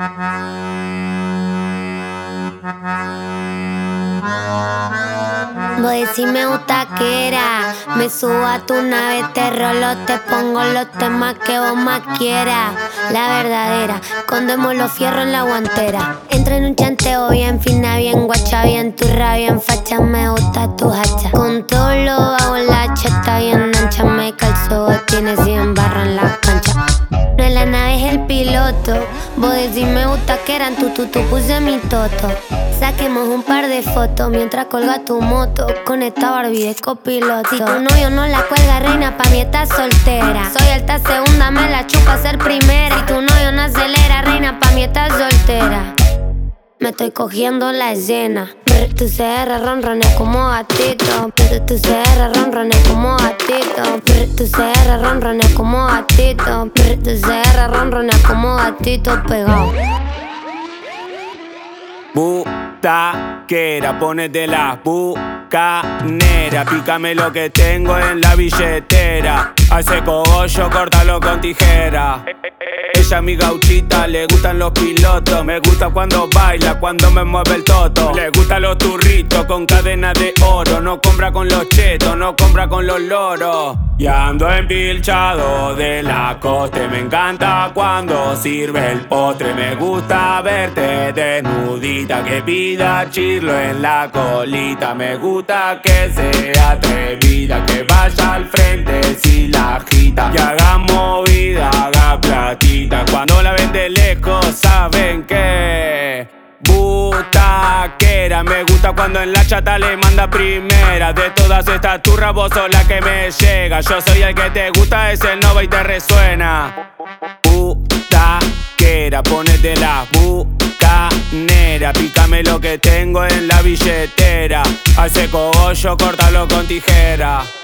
Voy si me gusta que era. Me subo a tu nave, te rolo, te pongo los temas que vos más quieras. La verdadera, escondemos los fierros en la guantera. Entro en un chanteo bien fina, bien guacha, bien turra, bien facha. Me gusta tu hacha. Con todo lo bajo la chata bien ancha. Me calzo, tienes 100 barras en la cancha. No es la nave, es el piloto. Vos decís me gusta que eran tu puse mi toto. Saquemos un par de fotos mientras colga tu moto. Con esta Barbie de copiloto. Si tu novio no la cuelga, reina, pa' mí estás soltera. Soy alta segunda, me la chupa ser primera. Si tu novio no acelera, reina, pa' mí estás soltera. Me estoy cogiendo la escena. Tu CR ronronea como gatito. Tu CR ronronea como gatito. Tu CR ronronea como gatito. Tu CR ronronea como gatito pegado. Butaquera, ponete la bucanera. Pícame lo que tengo en la billetera. Hace cogollo, córtalo con tijera. Ella es mi gauchita, le gustan los pilotos. Me gusta cuando baila, cuando me mueve el toto. Le gustan los turritos con cadenas de oro. No compra con los chetos, no compra con los loros. Y ando empilchado de la coste. Me encanta cuando sirve el postre. Me gusta verte desnudita, que pida chirlo en la colita. Me gusta que sea atrevida, que vaya al frente si la agita. Y haga movida, haga platita. Cuando la ven de lejos saben que butaquera. Me gusta cuando en la chata le manda primera. De todas estas turras vos sos la que me llega. Yo soy el que te gusta, es el nova y te resuena. Butaquera, ponete la bucanera. Pícame lo que tengo en la billetera. Hace cogollo, córtalo con tijera.